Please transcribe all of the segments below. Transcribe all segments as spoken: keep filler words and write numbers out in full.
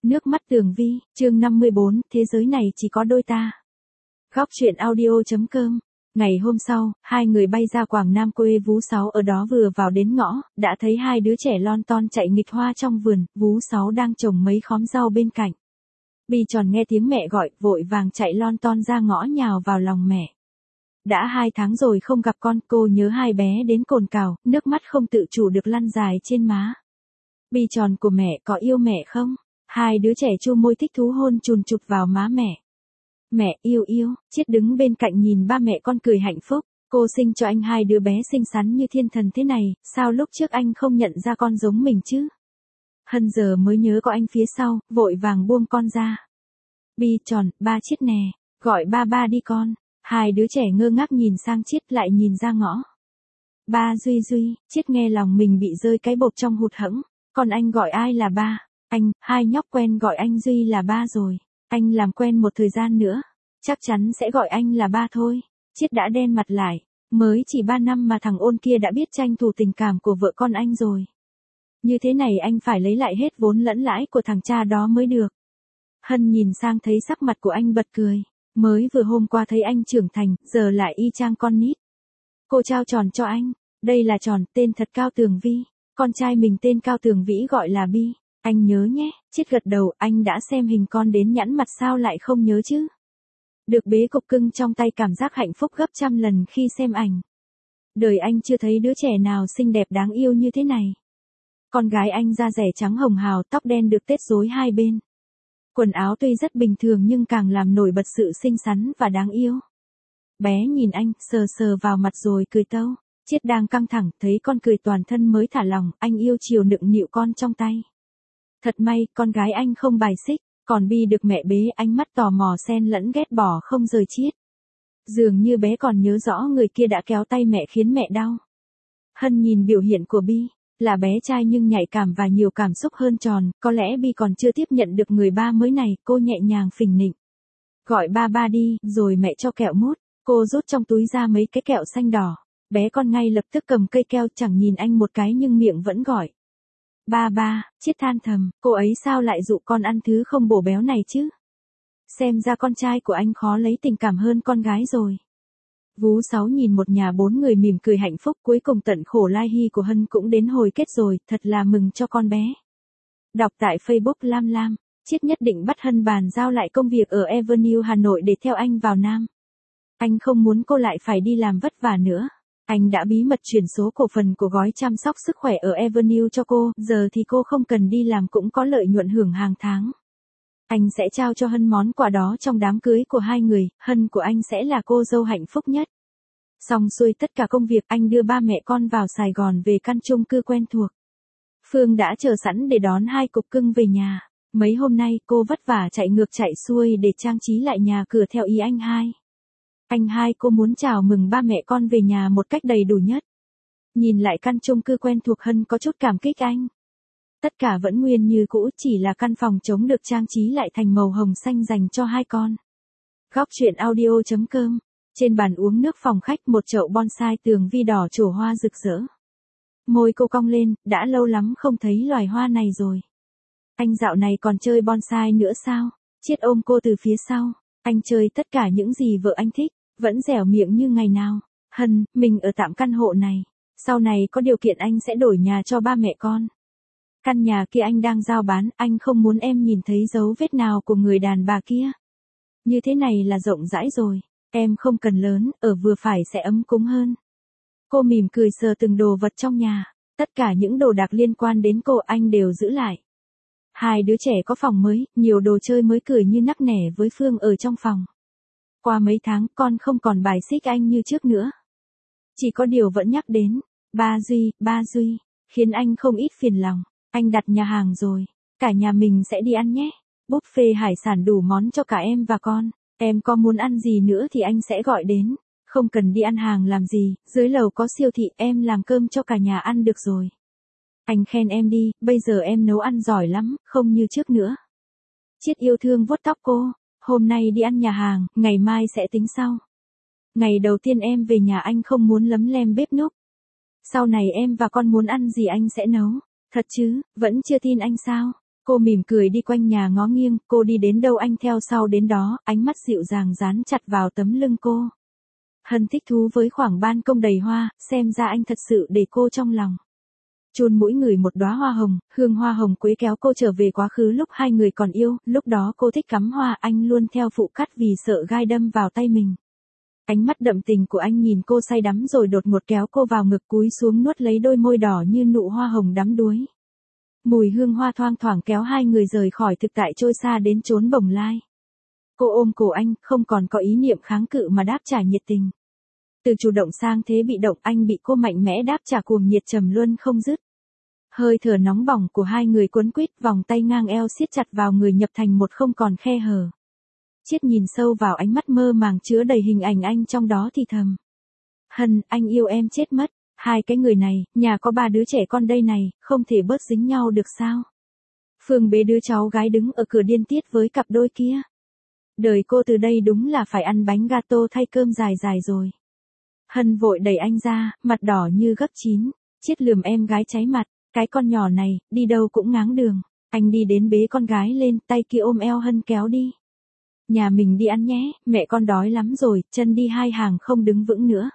Nước mắt Tường Vi, chương năm mươi bốn, thế giới này chỉ có đôi ta. Góc truyện audio.com. Ngày hôm sau, hai người bay ra Quảng Nam quê Vú Sáu, ở đó vừa vào đến ngõ, đã thấy hai đứa trẻ lon ton chạy nghịch hoa trong vườn. Vú Sáu đang trồng mấy khóm rau bên cạnh. Bi Tròn nghe tiếng mẹ gọi, vội vàng chạy lon ton ra ngõ nhào vào lòng mẹ. Đã hai tháng rồi không gặp con, cô nhớ hai bé đến cồn cào, nước mắt không tự chủ được lăn dài trên má. Bi Tròn của mẹ có yêu mẹ không? Hai đứa trẻ chu môi thích thú hôn chùn chụp vào má mẹ. Mẹ yêu yêu, Chiết đứng bên cạnh nhìn ba mẹ con cười hạnh phúc. Cô sinh cho anh hai đứa bé xinh xắn như thiên thần thế này, sao lúc trước anh không nhận ra con giống mình chứ? Hân giờ mới nhớ có anh phía sau, vội vàng buông con ra. Bi Tròn, ba Chiết nè, gọi ba ba đi con. Hai đứa trẻ ngơ ngác nhìn sang Chiết lại nhìn ra ngõ. Ba Duy Duy, Chiết nghe lòng mình bị rơi cái bột trong hụt hẫng. Còn anh gọi ai là ba? Anh, hai nhóc quen gọi anh Duy là ba rồi. Anh làm quen một thời gian nữa, chắc chắn sẽ gọi anh là ba thôi. Chiết đã đen mặt lại, mới chỉ ba năm mà thằng ôn kia đã biết tranh thủ tình cảm của vợ con anh rồi. Như thế này anh phải lấy lại hết vốn lẫn lãi của thằng cha đó mới được. Hân nhìn sang thấy sắc mặt của anh bật cười, mới vừa hôm qua thấy anh trưởng thành, giờ lại y chang con nít. Cô trao Tròn cho anh, đây là Tròn, tên thật Cao Tường Vi, con trai mình tên Cao Tường Vĩ gọi là Bi. Anh nhớ nhé. Chiết gật đầu, anh đã xem hình con đến nhẵn mặt sao lại không nhớ chứ. Được bế cục cưng trong tay cảm giác hạnh phúc gấp trăm lần khi xem ảnh. Đời anh chưa thấy đứa trẻ nào xinh đẹp đáng yêu như thế này. Con gái anh da rẻ trắng hồng hào, tóc đen được tết rối hai bên. Quần áo tuy rất bình thường nhưng càng làm nổi bật sự xinh xắn và đáng yêu. Bé nhìn anh, sờ sờ vào mặt rồi cười tâu. Chiết đang căng thẳng, thấy con cười toàn thân mới thả lòng, anh yêu chiều nựng nịu con trong tay. Thật may, con gái anh không bài xích, còn Bi được mẹ bế, ánh mắt tò mò xen lẫn ghét bỏ không rời Chiết. Dường như bé còn nhớ rõ người kia đã kéo tay mẹ khiến mẹ đau. Hân nhìn biểu hiện của Bi, là bé trai nhưng nhạy cảm và nhiều cảm xúc hơn Tròn, có lẽ Bi còn chưa tiếp nhận được người ba mới này, cô nhẹ nhàng phình nịnh. Gọi ba ba đi, rồi mẹ cho kẹo mút, cô rút trong túi ra mấy cái kẹo xanh đỏ. Bé con ngay lập tức cầm cây keo, chẳng nhìn anh một cái nhưng miệng vẫn gọi. Ba ba, Chiết than thầm, cô ấy sao lại dụ con ăn thứ không bổ béo này chứ? Xem ra con trai của anh khó lấy tình cảm hơn con gái rồi. Vú Sáu nhìn một nhà bốn người mỉm cười hạnh phúc, cuối cùng tận khổ lai hy của Hân cũng đến hồi kết rồi, thật là mừng cho con bé. Đọc tại Facebook Lam Lam, Chiết nhất định bắt Hân bàn giao lại công việc ở Avenue Hà Nội để theo anh vào Nam. Anh không muốn cô lại phải đi làm vất vả nữa. Anh đã bí mật chuyển số cổ phần của gói chăm sóc sức khỏe ở Avenue cho cô, giờ thì cô không cần đi làm cũng có lợi nhuận hưởng hàng tháng. Anh sẽ trao cho Hân món quà đó trong đám cưới của hai người, Hân của anh sẽ là cô dâu hạnh phúc nhất. Xong xuôi tất cả công việc, anh đưa ba mẹ con vào Sài Gòn về căn chung cư quen thuộc. Phương đã chờ sẵn để đón hai cục cưng về nhà. Mấy hôm nay cô vất vả chạy ngược chạy xuôi để trang trí lại nhà cửa theo ý anh hai. Anh hai cô muốn chào mừng ba mẹ con về nhà một cách đầy đủ nhất. Nhìn lại căn chung cư quen thuộc, Hân có chút cảm kích anh. Tất cả vẫn nguyên như cũ, chỉ là căn phòng trống được trang trí lại thành màu hồng xanh dành cho hai con. Góc truyện audio.com. Trên bàn uống nước phòng khách, một chậu bonsai Tường Vi đỏ trổ hoa rực rỡ. Môi cô cong lên, đã lâu lắm không thấy loài hoa này rồi. Anh dạo này còn chơi bonsai nữa sao? Chiết ôm cô từ phía sau. Anh chơi tất cả những gì vợ anh thích, vẫn dẻo miệng như ngày nào. Hân, mình ở tạm căn hộ này. Sau này có điều kiện anh sẽ đổi nhà cho ba mẹ con. Căn nhà kia anh đang giao bán, anh không muốn em nhìn thấy dấu vết nào của người đàn bà kia. Như thế này là rộng rãi rồi, em không cần lớn, ở vừa phải sẽ ấm cúng hơn. Cô mỉm cười sờ từng đồ vật trong nhà, tất cả những đồ đạc liên quan đến cô anh đều giữ lại. Hai đứa trẻ có phòng mới, nhiều đồ chơi mới cười như nắc nẻ với Phương ở trong phòng. Qua mấy tháng, con không còn bài xích anh như trước nữa. Chỉ có điều vẫn nhắc đến, ba Duy, ba Duy, khiến anh không ít phiền lòng. Anh đặt nhà hàng rồi, cả nhà mình sẽ đi ăn nhé. Buffet hải sản đủ món cho cả em và con. Em có muốn ăn gì nữa thì anh sẽ gọi đến. Không cần đi ăn hàng làm gì, dưới lầu có siêu thị, em làm cơm cho cả nhà ăn được rồi. Anh khen em đi, bây giờ em nấu ăn giỏi lắm, không như trước nữa. Chiết yêu thương vuốt tóc cô, hôm nay đi ăn nhà hàng, ngày mai sẽ tính sau. Ngày đầu tiên em về nhà anh không muốn lấm lem bếp núc. Sau này em và con muốn ăn gì anh sẽ nấu. Thật chứ, vẫn chưa tin anh sao? Cô mỉm cười đi quanh nhà ngó nghiêng, cô đi đến đâu anh theo sau đến đó, ánh mắt dịu dàng dán chặt vào tấm lưng cô. Hân thích thú với khoảng ban công đầy hoa, xem ra anh thật sự để cô trong lòng. Chôn mũi ngửi một đóa hoa hồng, hương hoa hồng quế kéo cô trở về quá khứ lúc hai người còn yêu, lúc đó cô thích cắm hoa, anh luôn theo phụ cắt vì sợ gai đâm vào tay mình. Ánh mắt đậm tình của anh nhìn cô say đắm rồi đột ngột kéo cô vào ngực cúi xuống nuốt lấy đôi môi đỏ như nụ hoa hồng đắm đuối. Mùi hương hoa thoang thoảng kéo hai người rời khỏi thực tại trôi xa đến chốn bồng lai. Cô ôm cổ anh, không còn có ý niệm kháng cự mà đáp trả nhiệt tình. Từ chủ động sang thế bị động, anh bị cô mạnh mẽ đáp trả cuồng nhiệt trầm luân không dứt. Hơi thở nóng bỏng của hai người cuốn quýt, vòng tay ngang eo siết chặt vào người nhập thành một không còn khe hở. Chiết nhìn sâu vào ánh mắt mơ màng chứa đầy hình ảnh anh trong đó thì thầm. Hân, anh yêu em chết mất. Hai cái người này, nhà có ba đứa trẻ con đây này, không thể bớt dính nhau được sao? Phương bế đứa cháu gái đứng ở cửa điên tiết với cặp đôi kia. Đời cô từ đây đúng là phải ăn bánh gato thay cơm dài dài rồi. Hân vội đẩy anh ra, mặt đỏ như gấp chín. Chiết lườm em gái cháy mặt, cái con nhỏ này, đi đâu cũng ngáng đường. Anh đi đến bế con gái lên, tay kia ôm eo Hân kéo đi. Nhà mình đi ăn nhé, mẹ con đói lắm rồi, chân đi hai hàng không đứng vững nữa.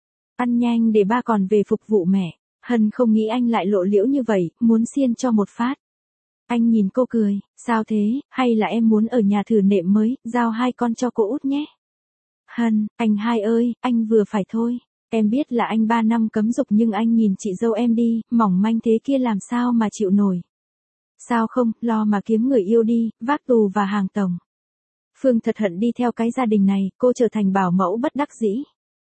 Ăn nhanh để ba còn về phục vụ mẹ. Hân không nghĩ anh lại lộ liễu như vậy, muốn xiên cho một phát. Anh nhìn cô cười, sao thế, hay là em muốn ở nhà thử nệm mới, giao hai con cho cô út nhé. Hân, anh hai ơi, anh vừa phải thôi. Em biết là anh ba năm cấm dục nhưng anh nhìn chị dâu em đi, mỏng manh thế kia làm sao mà chịu nổi. Sao không, lo mà kiếm người yêu đi, vác tù và hàng tổng. Phương thật hận đi theo cái gia đình này, cô trở thành bảo mẫu bất đắc dĩ.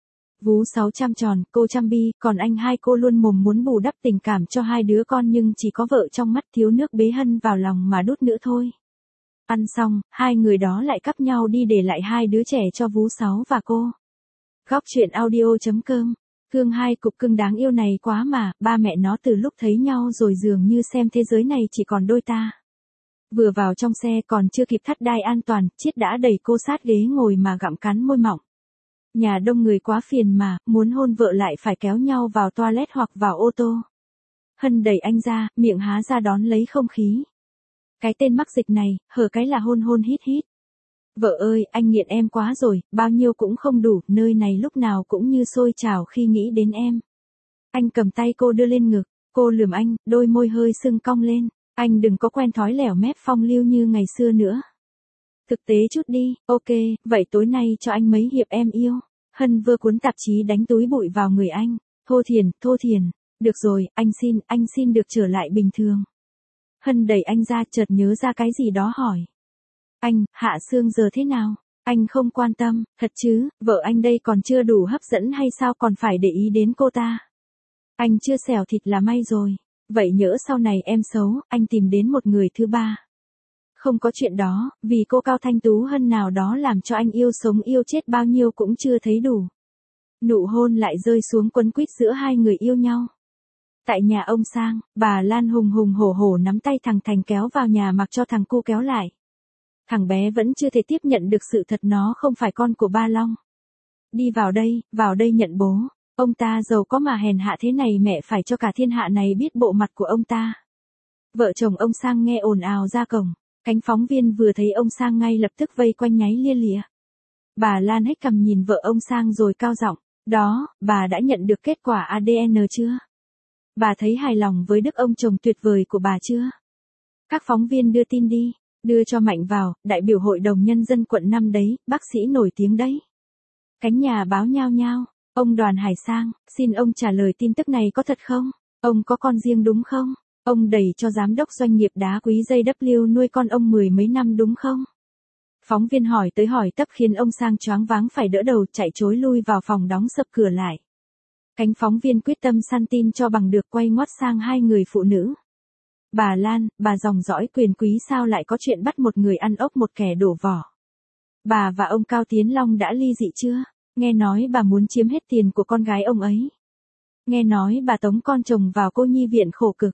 Vú sáu trăm tròn, cô trăm bi, còn anh hai cô luôn mồm muốn bù đắp tình cảm cho hai đứa con nhưng chỉ có vợ trong mắt thiếu nước bế Hân vào lòng mà đút nữa thôi. Ăn xong, hai người đó lại cắp nhau đi để lại hai đứa trẻ cho vú sáu và cô. Góc truyện audio chấm com. Thương hai cục cưng đáng yêu này quá mà, ba mẹ nó từ lúc thấy nhau rồi dường như xem thế giới này chỉ còn đôi ta. Vừa vào trong xe còn chưa kịp thắt đai an toàn, Chiết đã đẩy cô sát ghế ngồi mà gặm cắn môi mỏng. Nhà đông người quá phiền mà, muốn hôn vợ lại phải kéo nhau vào toilet hoặc vào ô tô. Hân đẩy anh ra, miệng há ra đón lấy không khí. Cái tên mắc dịch này, hở cái là hôn hôn hít hít. Vợ ơi, anh nghiện em quá rồi, bao nhiêu cũng không đủ, nơi này lúc nào cũng như sôi trào khi nghĩ đến em. Anh cầm tay cô đưa lên ngực, cô lườm anh, đôi môi hơi sưng cong lên. Anh đừng có quen thói lẻo mép phong lưu như ngày xưa nữa. Thực tế chút đi, ok, vậy tối nay cho anh mấy hiệp em yêu. Hân vừa cuốn tạp chí đánh túi bụi vào người anh. Thô thiền, thô thiền. Được rồi, anh xin, anh xin được trở lại bình thường. Hân đẩy anh ra chợt nhớ ra cái gì đó hỏi. Anh, Hạ Sương giờ thế nào? Anh không quan tâm, thật chứ, vợ anh đây còn chưa đủ hấp dẫn hay sao còn phải để ý đến cô ta? Anh chưa xẻo thịt là may rồi. Vậy nhỡ sau này em xấu, anh tìm đến một người thứ ba. Không có chuyện đó, vì cô Cao Thanh Tú Hân nào đó làm cho anh yêu sống yêu chết bao nhiêu cũng chưa thấy đủ. Nụ hôn lại rơi xuống quấn quýt giữa hai người yêu nhau. Tại nhà ông Sang, bà Lan hùng hùng hổ hổ nắm tay thằng Thành kéo vào nhà mặc cho thằng cu kéo lại. Thằng bé vẫn chưa thể tiếp nhận được sự thật nó không phải con của ba Long. Đi vào đây, vào đây nhận bố. Ông ta giàu có mà hèn hạ thế này mẹ phải cho cả thiên hạ này biết bộ mặt của ông ta. Vợ chồng ông Sang nghe ồn ào ra cổng. Cánh phóng viên vừa thấy ông Sang ngay lập tức vây quanh nháy lia lịa. Bà Lan hết cằm nhìn vợ ông Sang rồi cao giọng. Đó, bà đã nhận được kết quả a đê en chưa? Bà thấy hài lòng với đức ông chồng tuyệt vời của bà chưa? Các phóng viên đưa tin đi. Đưa cho Mạnh vào, đại biểu Hội đồng Nhân dân quận năm đấy, bác sĩ nổi tiếng đấy. Cánh nhà báo nhao nhao. Ông Đoàn Hải Sang, xin ông trả lời tin tức này có thật không? Ông có con riêng đúng không? Ông đẩy cho giám đốc doanh nghiệp đá quý gi vê nuôi con ông mười mấy năm đúng không? Phóng viên hỏi tới hỏi tấp khiến ông Sang choáng váng phải đỡ đầu chạy trối lui vào phòng đóng sập cửa lại. Cánh phóng viên quyết tâm săn tin cho bằng được quay ngoắt sang hai người phụ nữ. Bà Lan, bà dòng dõi quyền quý sao lại có chuyện bắt một người ăn ốc một kẻ đổ vỏ? Bà và ông Cao Tiến Long đã ly dị chưa? Nghe nói bà muốn chiếm hết tiền của con gái ông ấy. Nghe nói bà tống con chồng vào cô nhi viện khổ cực.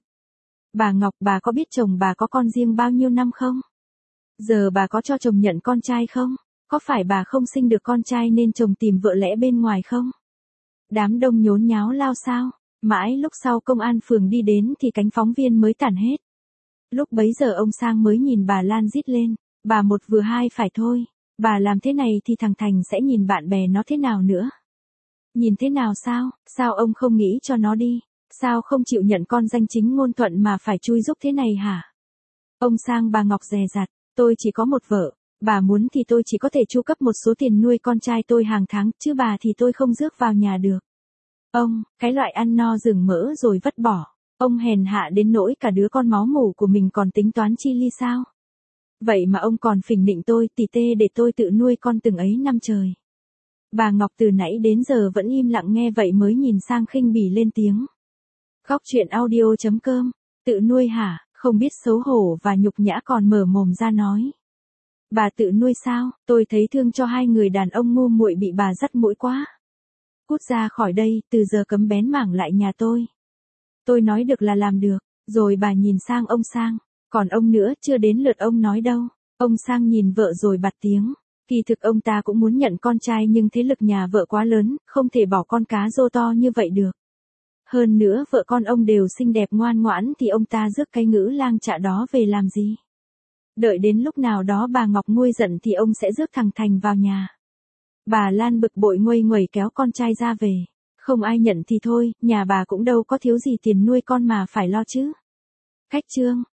Bà Ngọc, bà có biết chồng bà có con riêng bao nhiêu năm không? Giờ bà có cho chồng nhận con trai không? Có phải bà không sinh được con trai nên chồng tìm vợ lẽ bên ngoài không? Đám đông nhốn nháo lao sao? Mãi lúc sau công an phường đi đến thì cánh phóng viên mới tản hết. Lúc bấy giờ ông Sang mới nhìn bà Lan rít lên, bà một vừa hai phải thôi, bà làm thế này thì thằng Thành sẽ nhìn bạn bè nó thế nào nữa? Nhìn thế nào sao, sao ông không nghĩ cho nó đi, sao không chịu nhận con danh chính ngôn thuận mà phải chui giúp thế này hả? Ông Sang bà Ngọc dè dặt, tôi chỉ có một vợ, bà muốn thì tôi chỉ có thể chu cấp một số tiền nuôi con trai tôi hàng tháng, chứ bà thì tôi không rước vào nhà được. Ông, cái loại ăn no rừng mỡ rồi vứt bỏ, ông hèn hạ đến nỗi cả đứa con máu mủ của mình còn tính toán chi ly sao? Vậy mà ông còn phỉnh nịnh tôi tỉ tê để tôi tự nuôi con từng ấy năm trời. Bà Ngọc từ nãy đến giờ vẫn im lặng nghe vậy mới nhìn sang khinh bỉ lên tiếng. Góc truyện audio chấm com, tự nuôi hả, không biết xấu hổ và nhục nhã còn mở mồm ra nói. Bà tự nuôi sao, tôi thấy thương cho hai người đàn ông ngu muội bị bà dắt mũi quá. Cút ra khỏi đây, từ giờ cấm bén mảng lại nhà tôi. Tôi nói được là làm được, rồi bà nhìn sang ông Sang, còn ông nữa chưa đến lượt ông nói đâu. Ông Sang nhìn vợ rồi bật tiếng, kỳ thực ông ta cũng muốn nhận con trai nhưng thế lực nhà vợ quá lớn, không thể bỏ con cá rô to như vậy được. Hơn nữa vợ con ông đều xinh đẹp ngoan ngoãn thì ông ta rước cái ngữ lang chạ đó về làm gì? Đợi đến lúc nào đó bà Ngọc nguôi giận thì ông sẽ rước thằng Thành vào nhà. Bà Lan bực bội nguây nguẩy kéo con trai ra về. Không ai nhận thì thôi, nhà bà cũng đâu có thiếu gì tiền nuôi con mà phải lo chứ. Cách chương